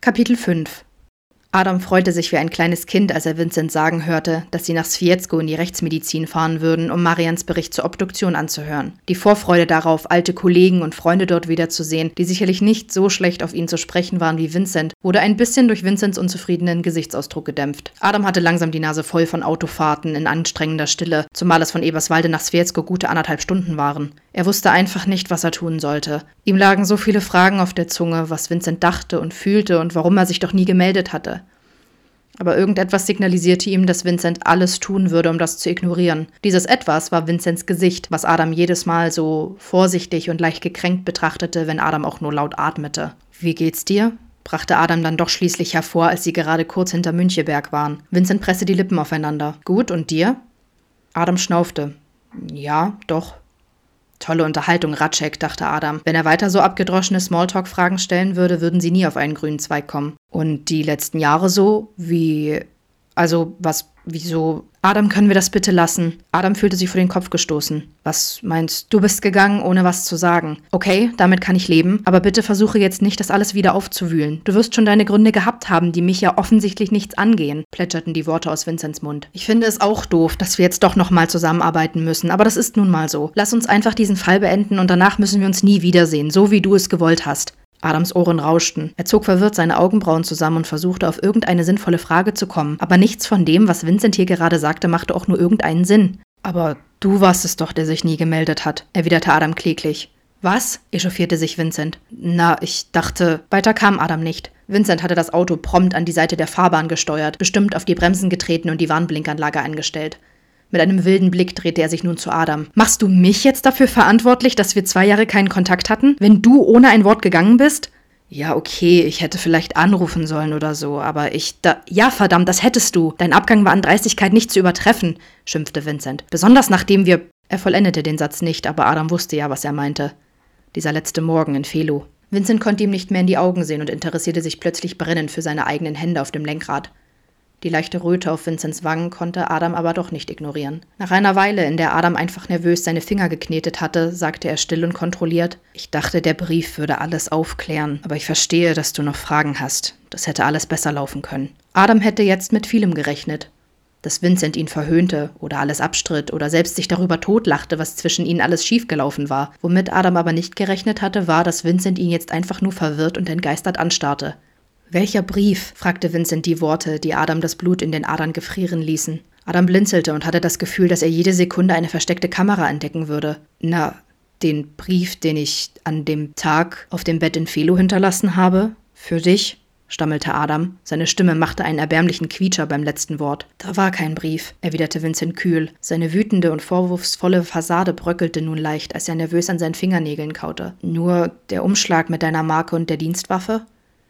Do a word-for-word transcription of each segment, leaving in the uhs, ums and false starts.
Kapitel fünf. Adam freute sich wie ein kleines Kind, als er Vincent sagen hörte, dass sie nach Swiecko in die Rechtsmedizin fahren würden, um Marians Bericht zur Obduktion anzuhören. Die Vorfreude darauf, alte Kollegen und Freunde dort wiederzusehen, die sicherlich nicht so schlecht auf ihn zu sprechen waren wie Vincent, wurde ein bisschen durch Vincents unzufriedenen Gesichtsausdruck gedämpft. Adam hatte langsam die Nase voll von Autofahrten in anstrengender Stille, zumal es von Eberswalde nach Swiecko gute anderthalb Stunden waren. Er wusste einfach nicht, was er tun sollte. Ihm lagen so viele Fragen auf der Zunge, was Vincent dachte und fühlte und warum er sich doch nie gemeldet hatte. Aber irgendetwas signalisierte ihm, dass Vincent alles tun würde, um das zu ignorieren. Dieses Etwas war Vincents Gesicht, was Adam jedes Mal so vorsichtig und leicht gekränkt betrachtete, wenn Adam auch nur laut atmete. »Wie geht's dir?« brachte Adam dann doch schließlich hervor, als sie gerade kurz hinter Müncheberg waren. Vincent presste die Lippen aufeinander. »Gut, und dir?« Adam schnaufte. »Ja, doch.« Tolle Unterhaltung, Ratschek, dachte Adam. Wenn er weiter so abgedroschene Smalltalk-Fragen stellen würde, würden sie nie auf einen grünen Zweig kommen. Und die letzten Jahre so? Wie... Also, was... Wieso... Adam, können wir das bitte lassen? Adam fühlte sich vor den Kopf gestoßen. Was meinst du? Du bist gegangen, ohne was zu sagen. Okay, damit kann ich leben, aber bitte versuche jetzt nicht, das alles wieder aufzuwühlen. Du wirst schon deine Gründe gehabt haben, die mich ja offensichtlich nichts angehen, plätscherten die Worte aus Vincents Mund. Ich finde es auch doof, dass wir jetzt doch nochmal zusammenarbeiten müssen, aber das ist nun mal so. Lass uns einfach diesen Fall beenden und danach müssen wir uns nie wiedersehen, so wie du es gewollt hast. Adams Ohren rauschten. Er zog verwirrt seine Augenbrauen zusammen und versuchte, auf irgendeine sinnvolle Frage zu kommen. Aber nichts von dem, was Vincent hier gerade sagte, machte auch nur irgendeinen Sinn. »Aber du warst es doch, der sich nie gemeldet hat«, erwiderte Adam kläglich. »Was?« echauffierte sich Vincent. »Na, ich dachte...« Weiter kam Adam nicht. Vincent hatte das Auto prompt an die Seite der Fahrbahn gesteuert, bestimmt auf die Bremsen getreten und die Warnblinkanlage eingestellt. Mit einem wilden Blick drehte er sich nun zu Adam. »Machst du mich jetzt dafür verantwortlich, dass wir zwei Jahre keinen Kontakt hatten, wenn du ohne ein Wort gegangen bist?« »Ja, okay, ich hätte vielleicht anrufen sollen oder so, aber ich da... Ja, verdammt, das hättest du. Dein Abgang war an Dreistigkeit nicht zu übertreffen«, schimpfte Vincent. »Besonders nachdem wir...« Er vollendete den Satz nicht, aber Adam wusste ja, was er meinte. Dieser letzte Morgen in Felo. Vincent konnte ihm nicht mehr in die Augen sehen und interessierte sich plötzlich brennend für seine eigenen Hände auf dem Lenkrad. Die leichte Röte auf Vincents Wangen konnte Adam aber doch nicht ignorieren. Nach einer Weile, in der Adam einfach nervös seine Finger geknetet hatte, sagte er still und kontrolliert: »Ich dachte, der Brief würde alles aufklären, aber ich verstehe, dass du noch Fragen hast. Das hätte alles besser laufen können.« Adam hätte jetzt mit vielem gerechnet. Dass Vincent ihn verhöhnte oder alles abstritt oder selbst sich darüber totlachte, was zwischen ihnen alles schiefgelaufen war. Womit Adam aber nicht gerechnet hatte, war, dass Vincent ihn jetzt einfach nur verwirrt und entgeistert anstarrte. »Welcher Brief?« fragte Vincent die Worte, die Adam das Blut in den Adern gefrieren ließen. Adam blinzelte und hatte das Gefühl, dass er jede Sekunde eine versteckte Kamera entdecken würde. »Na, den Brief, den ich an dem Tag auf dem Bett in Felo hinterlassen habe? Für dich?« stammelte Adam. Seine Stimme machte einen erbärmlichen Quietscher beim letzten Wort. »Da war kein Brief«, erwiderte Vincent kühl. Seine wütende und vorwurfsvolle Fassade bröckelte nun leicht, als er nervös an seinen Fingernägeln kaute. »Nur der Umschlag mit deiner Marke und der Dienstwaffe?«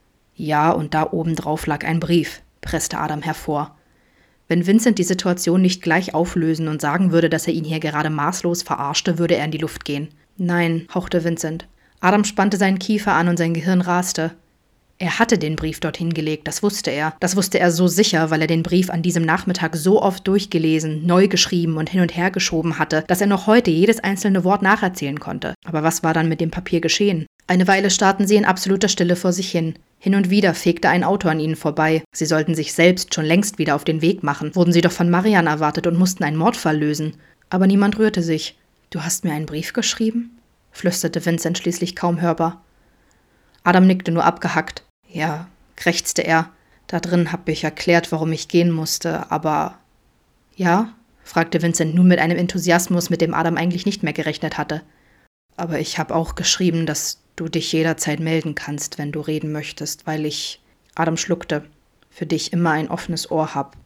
»Ja, und da obendrauf lag ein Brief«, presste Adam hervor. Wenn Vincent die Situation nicht gleich auflösen und sagen würde, dass er ihn hier gerade maßlos verarschte, würde er in die Luft gehen. »Nein«, hauchte Vincent. Adam spannte seinen Kiefer an und sein Gehirn raste. Er hatte den Brief dorthin gelegt, das wusste er. Das wusste er so sicher, weil er den Brief an diesem Nachmittag so oft durchgelesen, neu geschrieben und hin und her geschoben hatte, dass er noch heute jedes einzelne Wort nacherzählen konnte. Aber was war dann mit dem Papier geschehen? Eine Weile starrten sie in absoluter Stille vor sich hin. Hin und wieder fegte ein Auto an ihnen vorbei. Sie sollten sich selbst schon längst wieder auf den Weg machen. Wurden sie doch von Marian erwartet und mussten einen Mordfall lösen. Aber niemand rührte sich. »Du hast mir einen Brief geschrieben?« flüsterte Vincent schließlich kaum hörbar. Adam nickte nur abgehackt. »Ja«, krächzte er. »Da drin hab ich erklärt, warum ich gehen musste, aber...« »Ja?« fragte Vincent nun mit einem Enthusiasmus, mit dem Adam eigentlich nicht mehr gerechnet hatte. »Aber ich habe auch geschrieben, dass du dich jederzeit melden kannst, wenn du reden möchtest, weil ich...« Adam schluckte. »Für dich immer ein offenes Ohr hab.«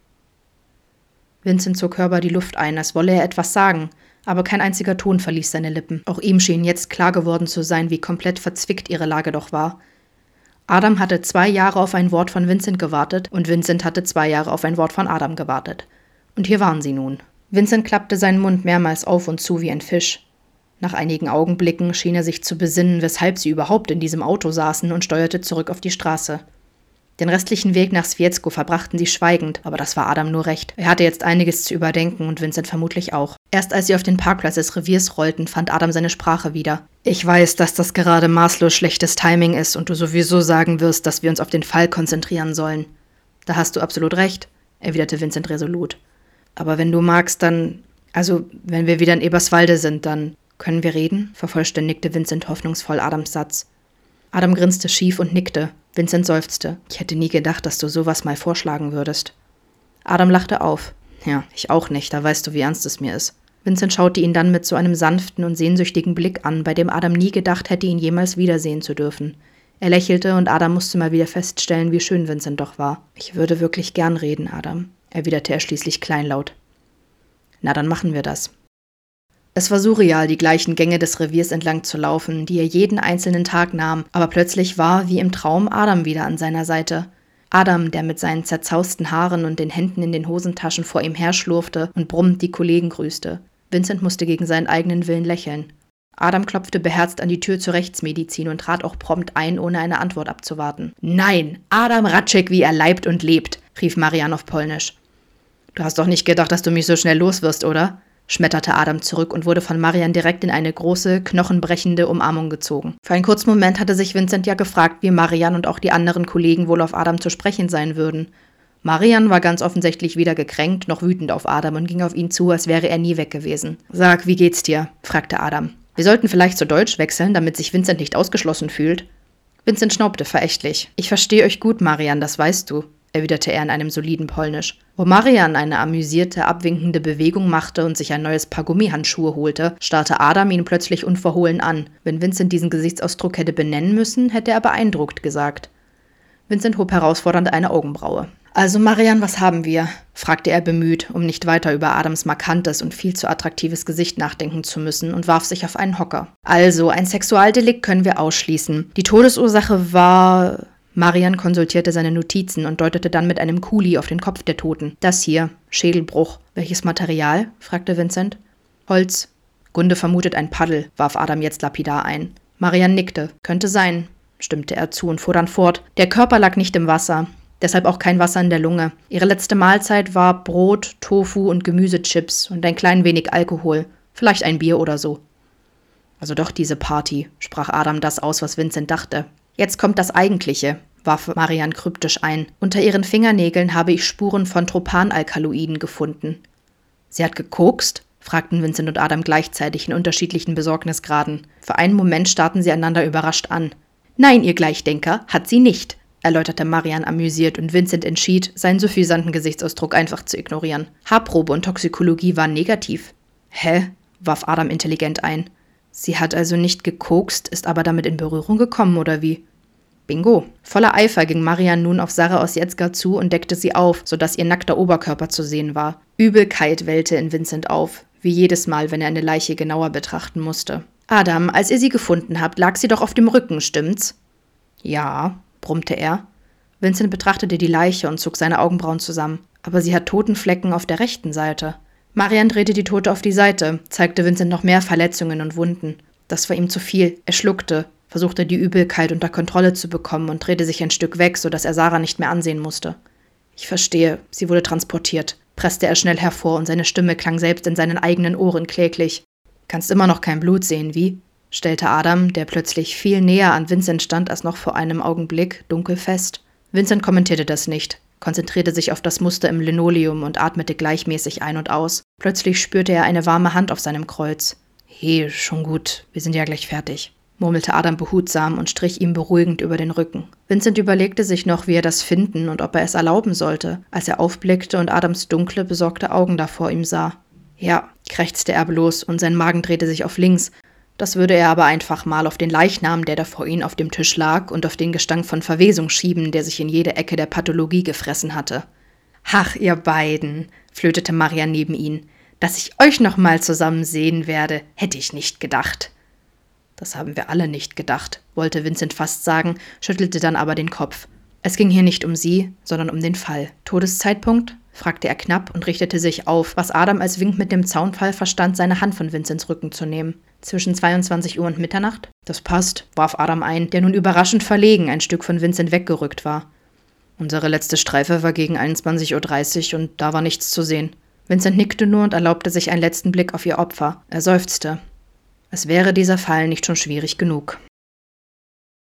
Vincent zog hörbar die Luft ein, als wolle er etwas sagen, aber kein einziger Ton verließ seine Lippen. Auch ihm schien jetzt klar geworden zu sein, wie komplett verzwickt ihre Lage doch war. Adam hatte zwei Jahre auf ein Wort von Vincent gewartet und Vincent hatte zwei Jahre auf ein Wort von Adam gewartet. Und hier waren sie nun. Vincent klappte seinen Mund mehrmals auf und zu wie ein Fisch. Nach einigen Augenblicken schien er sich zu besinnen, weshalb sie überhaupt in diesem Auto saßen und steuerte zurück auf die Straße. Den restlichen Weg nach Swiecko verbrachten sie schweigend, aber das war Adam nur recht. Er hatte jetzt einiges zu überdenken und Vincent vermutlich auch. Erst als sie auf den Parkplatz des Reviers rollten, fand Adam seine Sprache wieder. »Ich weiß, dass das gerade maßlos schlechtes Timing ist und du sowieso sagen wirst, dass wir uns auf den Fall konzentrieren sollen.« »Da hast du absolut recht«, erwiderte Vincent resolut. »Aber wenn du magst, dann... Also, wenn wir wieder in Eberswalde sind, dann... Können wir reden?« vervollständigte Vincent hoffnungsvoll Adams Satz. Adam grinste schief und nickte. Vincent seufzte. »Ich hätte nie gedacht, dass du sowas mal vorschlagen würdest.« Adam lachte auf. »Ja, ich auch nicht, da weißt du, wie ernst es mir ist.« Vincent schaute ihn dann mit so einem sanften und sehnsüchtigen Blick an, bei dem Adam nie gedacht hätte, ihn jemals wiedersehen zu dürfen. Er lächelte und Adam musste mal wieder feststellen, wie schön Vincent doch war. »Ich würde wirklich gern reden, Adam«, erwiderte er schließlich kleinlaut. »Na, dann machen wir das.« Es war surreal, die gleichen Gänge des Reviers entlang zu laufen, die er jeden einzelnen Tag nahm, aber plötzlich war, wie im Traum, Adam wieder an seiner Seite. Adam, der mit seinen zerzausten Haaren und den Händen in den Hosentaschen vor ihm herschlurfte und brummend die Kollegen grüßte. Vincent musste gegen seinen eigenen Willen lächeln. Adam klopfte beherzt an die Tür zur Rechtsmedizin und trat auch prompt ein, ohne eine Antwort abzuwarten. »Nein, Adam Ratschek, wie er leibt und lebt«, rief Marian auf Polnisch. »Du hast doch nicht gedacht, dass du mich so schnell los wirst, oder?« schmetterte Adam zurück und wurde von Marian direkt in eine große, knochenbrechende Umarmung gezogen. Für einen kurzen Moment hatte sich Vincent ja gefragt, wie Marian und auch die anderen Kollegen wohl auf Adam zu sprechen sein würden. Marian war ganz offensichtlich weder gekränkt noch wütend auf Adam und ging auf ihn zu, als wäre er nie weg gewesen. »Sag, wie geht's dir?« fragte Adam. »Wir sollten vielleicht zu Deutsch wechseln, damit sich Vincent nicht ausgeschlossen fühlt.« Vincent schnaubte verächtlich. »Ich verstehe euch gut, Marian, das weißt du«, erwiderte er in einem soliden Polnisch. Wo Marian eine amüsierte, abwinkende Bewegung machte und sich ein neues Paar Gummihandschuhe holte, starrte Adam ihn plötzlich unverhohlen an. Wenn Vincent diesen Gesichtsausdruck hätte benennen müssen, hätte er beeindruckt gesagt. Vincent hob herausfordernd eine Augenbraue. »Also Marian, was haben wir?« fragte er bemüht, um nicht weiter über Adams markantes und viel zu attraktives Gesicht nachdenken zu müssen, und warf sich auf einen Hocker. »Also, ein Sexualdelikt können wir ausschließen. Die Todesursache war...« Marian konsultierte seine Notizen und deutete dann mit einem Kuli auf den Kopf der Toten. »Das hier, Schädelbruch. Welches Material?« fragte Vincent. »Holz.« »Gunde vermutet ein Paddel«, warf Adam jetzt lapidar ein. Marian nickte. »Könnte sein«, stimmte er zu und fuhr dann fort. »Der Körper lag nicht im Wasser. Deshalb auch kein Wasser in der Lunge. Ihre letzte Mahlzeit war Brot, Tofu und Gemüsechips und ein klein wenig Alkohol. Vielleicht ein Bier oder so.« »Also doch diese Party«, sprach Adam das aus, was Vincent dachte. »Jetzt kommt das Eigentliche«, warf Marian kryptisch ein. »Unter ihren Fingernägeln habe ich Spuren von Tropanalkaloiden gefunden.« »Sie hat gekokst?« fragten Vincent und Adam gleichzeitig in unterschiedlichen Besorgnisgraden. Für einen Moment starrten sie einander überrascht an. »Nein, ihr Gleichdenker, hat sie nicht«, erläuterte Marian amüsiert, und Vincent entschied, seinen suffisanten Gesichtsausdruck einfach zu ignorieren. Haarprobe und Toxikologie waren negativ. »Hä?« warf Adam intelligent ein. »Sie hat also nicht gekokst, ist aber damit in Berührung gekommen, oder wie?« Bingo. Voller Eifer ging Marian nun auf Sarah Osiecka zu und deckte sie auf, sodass ihr nackter Oberkörper zu sehen war. Übelkeit wellte in Vincent auf, wie jedes Mal, wenn er eine Leiche genauer betrachten musste. »Adam, als ihr sie gefunden habt, lag sie doch auf dem Rücken, stimmt's?« »Ja«, brummte er. Vincent betrachtete die Leiche und zog seine Augenbrauen zusammen. »Aber sie hat Totenflecken auf der rechten Seite.« Marian drehte die Tote auf die Seite, zeigte Vincent noch mehr Verletzungen und Wunden. Das war ihm zu viel. Er schluckte, versuchte die Übelkeit unter Kontrolle zu bekommen und drehte sich ein Stück weg, sodass er Sarah nicht mehr ansehen musste. »Ich verstehe, sie wurde transportiert«, presste er schnell hervor, und seine Stimme klang selbst in seinen eigenen Ohren kläglich. »Kannst immer noch kein Blut sehen, wie?« stellte Adam, der plötzlich viel näher an Vincent stand als noch vor einem Augenblick, dunkel fest. Vincent kommentierte das nicht, konzentrierte sich auf das Muster im Linoleum und atmete gleichmäßig ein und aus. Plötzlich spürte er eine warme Hand auf seinem Kreuz. »Hey, schon gut, wir sind ja gleich fertig«, murmelte Adam behutsam und strich ihm beruhigend über den Rücken. Vincent überlegte sich noch, wie er das finden und ob er es erlauben sollte, als er aufblickte und Adams dunkle, besorgte Augen da vor ihm sah. »Ja«, krächzte er bloß, und sein Magen drehte sich auf links. Das würde er aber einfach mal auf den Leichnam, der da vor ihm auf dem Tisch lag, und auf den Gestank von Verwesung schieben, der sich in jede Ecke der Pathologie gefressen hatte. »Ach, ihr beiden«, flötete Marian neben ihn, »dass ich euch noch mal zusammen sehen werde, hätte ich nicht gedacht.« »Das haben wir alle nicht gedacht«, wollte Vincent fast sagen, schüttelte dann aber den Kopf. Es ging hier nicht um sie, sondern um den Fall. »Todeszeitpunkt?« fragte er knapp und richtete sich auf, was Adam als Wink mit dem Zaunfall verstand, seine Hand von Vincents Rücken zu nehmen. »Zwischen zweiundzwanzig Uhr und Mitternacht?« »Das passt«, warf Adam ein, der nun überraschend verlegen ein Stück von Vincent weggerückt war. Unsere letzte Streife war gegen einundzwanzig Uhr dreißig und da war nichts zu sehen. Vincent nickte nur und erlaubte sich einen letzten Blick auf ihr Opfer. Er seufzte. Es wäre dieser Fall nicht schon schwierig genug.